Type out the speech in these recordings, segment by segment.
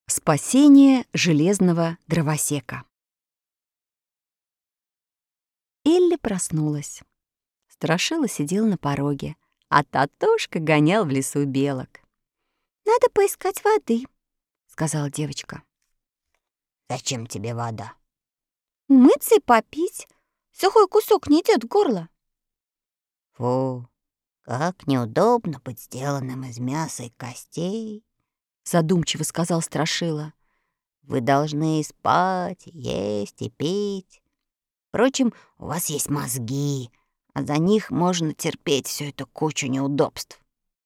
Спасение железного дровосека. Элли проснулась. Страшила сидел на пороге, а Татошка гонял в лесу белок. «Надо поискать воды», — сказала девочка. «Зачем тебе вода?» «Умыться и попить. Сухой кусок не идет в горло». «Фу, как неудобно быть сделанным из мяса и костей», — задумчиво сказал Страшила. «Вы должны и спать, и есть, и пить. Впрочем, у вас есть мозги, а за них можно терпеть всю эту кучу неудобств».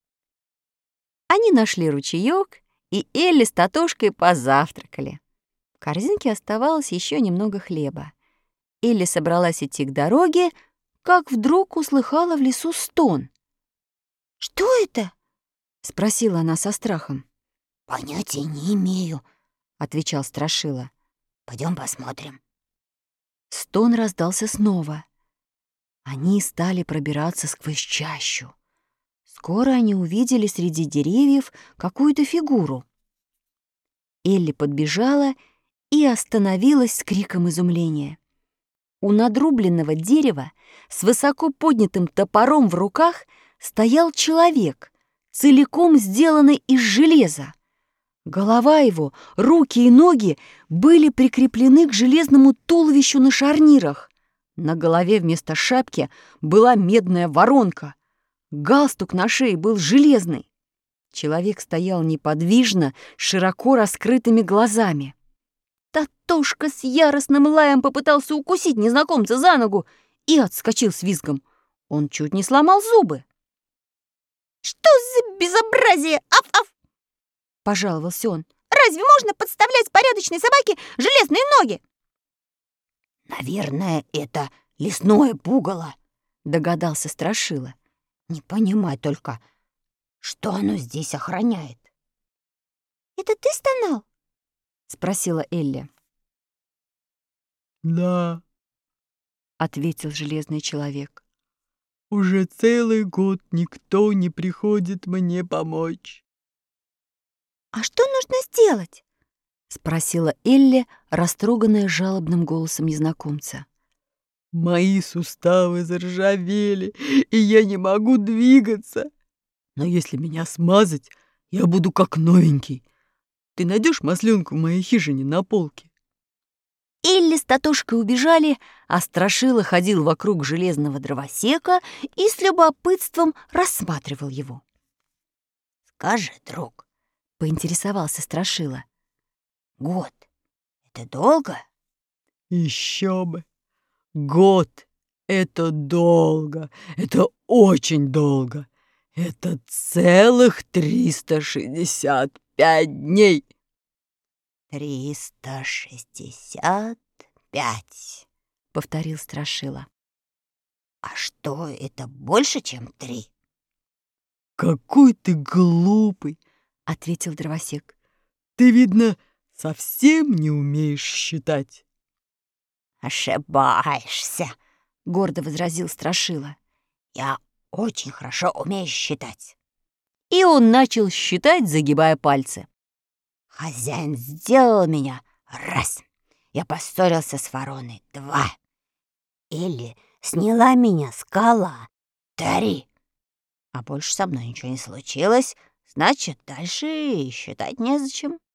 Они нашли ручеёк, и Элли с Татошкой позавтракали. В корзинке оставалось еще немного хлеба. Элли собралась идти к дороге, как вдруг услыхала в лесу стон. «Что это?» — спросила она со страхом. «Понятия не имею», — отвечал Страшила. «Пойдем посмотрим». Стон раздался снова. Они стали пробираться сквозь чащу. Скоро они увидели среди деревьев какую-то фигуру. Элли подбежала и остановилась с криком изумления. У надрубленного дерева с высоко поднятым топором в руках стоял человек, целиком сделанный из железа. Голова его, руки и ноги были прикреплены к железному туловищу на шарнирах. На голове вместо шапки была медная воронка. Галстук на шее был железный. Человек стоял неподвижно, широко раскрытыми глазами. Татошка с яростным лаем попытался укусить незнакомца за ногу и отскочил с визгом. Он чуть не сломал зубы. «Что за безобразие? Аф-аф!» — пожаловался он. «Разве можно подставлять порядочной собаке железные ноги?» «Наверное, это лесное пугало», — догадался Страшила. «Не понимаю только, что оно здесь охраняет». «Это ты стонал?» — спросила Элли. «Да», — ответил железный человек. «Уже целый год никто не приходит мне помочь». «А что нужно сделать?» — спросила Элли, растроганная жалобным голосом незнакомца. «Мои суставы заржавели, и я не могу двигаться. Но если меня смазать, я буду как новенький. Ты найдешь масленку в моей хижине на полке?» Элли с Татошкой убежали, а Страшила ходил вокруг железного дровосека и с любопытством рассматривал его. «Скажи, друг», — поинтересовался Страшила, — «год — это долго?» «Еще бы! Год — это долго, это очень долго. Это целых 365 дней». 365, — повторил Страшила. «А что, это больше, чем 3?» «Какой ты глупый!» — ответил дровосек. «Ты, видно, совсем не умеешь считать». «Ошибаешься», — гордо возразил Страшила. «Я очень хорошо умею считать». И он начал считать, загибая пальцы. «Хозяин сделал меня раз. Я поссорился с вороной 2. Или сняла меня скала 3. А больше со мной ничего не случилось, значит, дальше считать незачем».